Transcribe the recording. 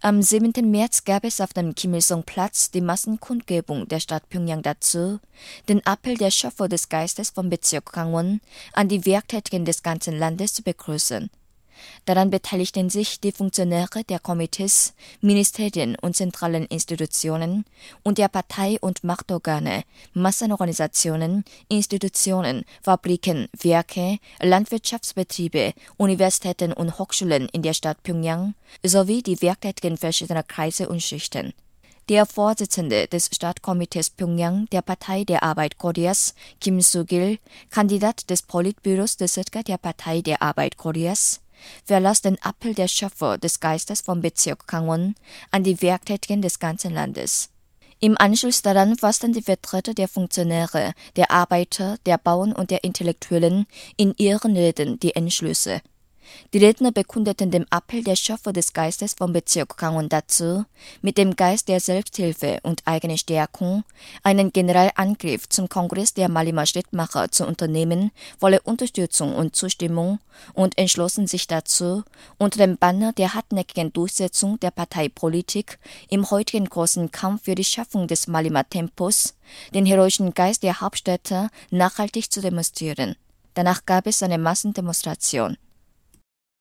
Am 7. März gab es auf dem Kim-Il-sung-Platz die Massenkundgebung der Stadt Pjöngjang dazu, den Appell der Schöpfer des Geistes vom Bezirk Gangwon an die Werktätigen des ganzen Landes zu begrüßen. Daran beteiligten sich die Funktionäre der Komitees, Ministerien und zentralen Institutionen und der Partei- und Machtorgane, Massenorganisationen, Institutionen, Fabriken, Werke, Landwirtschaftsbetriebe, Universitäten und Hochschulen in der Stadt Pjöngjang sowie die Werktätigen verschiedener Kreise und Schichten. Der Vorsitzende des Stadtkomitees Pjöngjang der Partei der Arbeit Koreas, Kim Soo-gil, Kandidat des Politbüros des SEDGA der Partei der Arbeit Koreas, verlas den Appell der Schöpfer des Geistes vom Bezirk Gangwon an die Werktätigen des ganzen Landes. Im Anschluss daran fassten die Vertreter der Funktionäre, der Arbeiter, der Bauern und der Intellektuellen in ihren Reden die Entschlüsse. Die Redner bekundeten den Appell der Schöpfer des Geistes vom Bezirk Gangwon dazu, mit dem Geist der Selbsthilfe und eigenen Stärkung einen Generalangriff zum Kongress der Malima Schrittmacher zu unternehmen, volle Unterstützung und Zustimmung und entschlossen sich dazu, unter dem Banner der hartnäckigen Durchsetzung der Parteipolitik im heutigen großen Kampf für die Schaffung des Malima-Tempos den heroischen Geist der Hauptstädter nachhaltig zu demonstrieren. Danach gab es eine Massendemonstration.